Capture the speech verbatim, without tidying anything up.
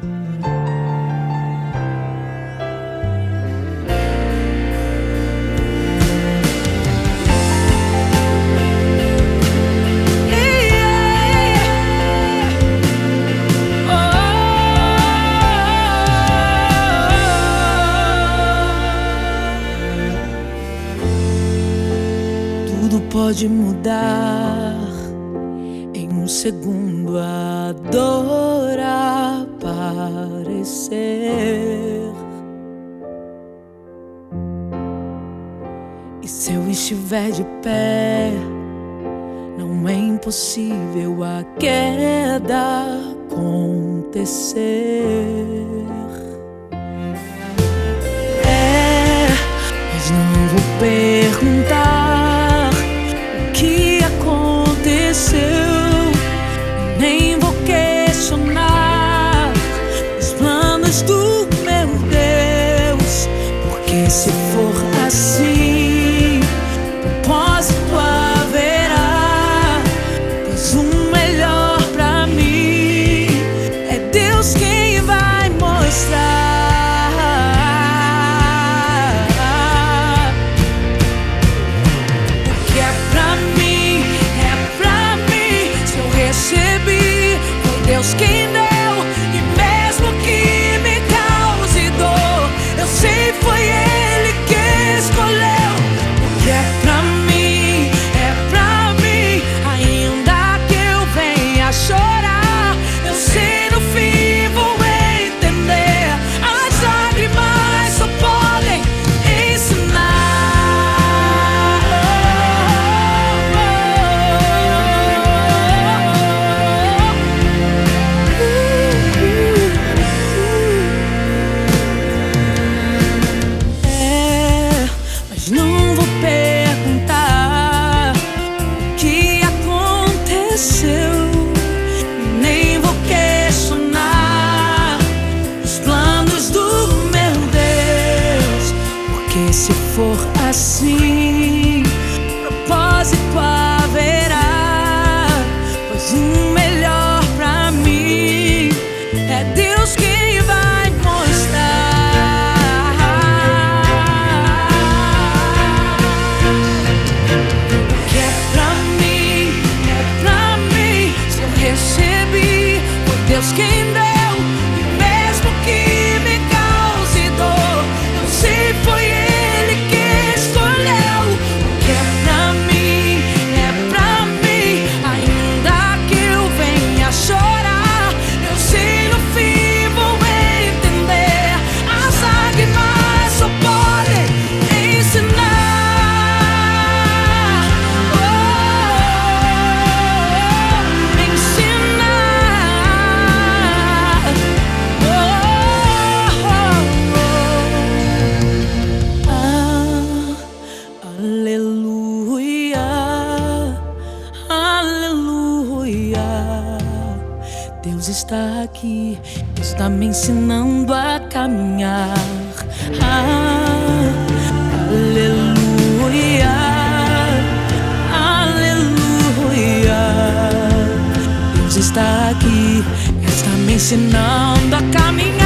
Tudo pode mudar em um segundo, a dor aparecer. E se eu estiver de pé, não é impossível a queda acontecer. É, mas não vou perguntar o que aconteceu, nem vou questionar os planos do meu Deus, porque se for assim, propósito haverá, pois o melhor pra mim é Deus quem vai mostrar. O que é pra mim, é pra mim. Se eu recebi, foi Deus quem deu, e mesmo que me cause dor, eu sei foi Ele que escolheu. O que é pra mim, é pra mim. Ainda que eu venha chorar, eu sei no fim vou entender. As lágrimas só podem ensinar. É, mas não vou perguntar o que aconteceu, nem vou questionar os planos do meu Deus, porque se for assim, propósito haverá, pois o melhor pra mim é Deus quem vai mostrar. O que é pra mim, é pra mim. Se eu recebi, foi Deus quem deu, e mesmo que me cause dor, eu sei foi Ele que escolheu. O que é pra mim, é pra mim. Ainda que eu venha chorar, eu sei no fim vou entender. As lágrimas só podem ensinar. Oh, ensinar. Oh, ah, aleluia, aleluia. Deus está aqui, está me ensinando a caminhar. Ah, aleluia, aleluia. Deus está aqui, está me ensinando a caminhar.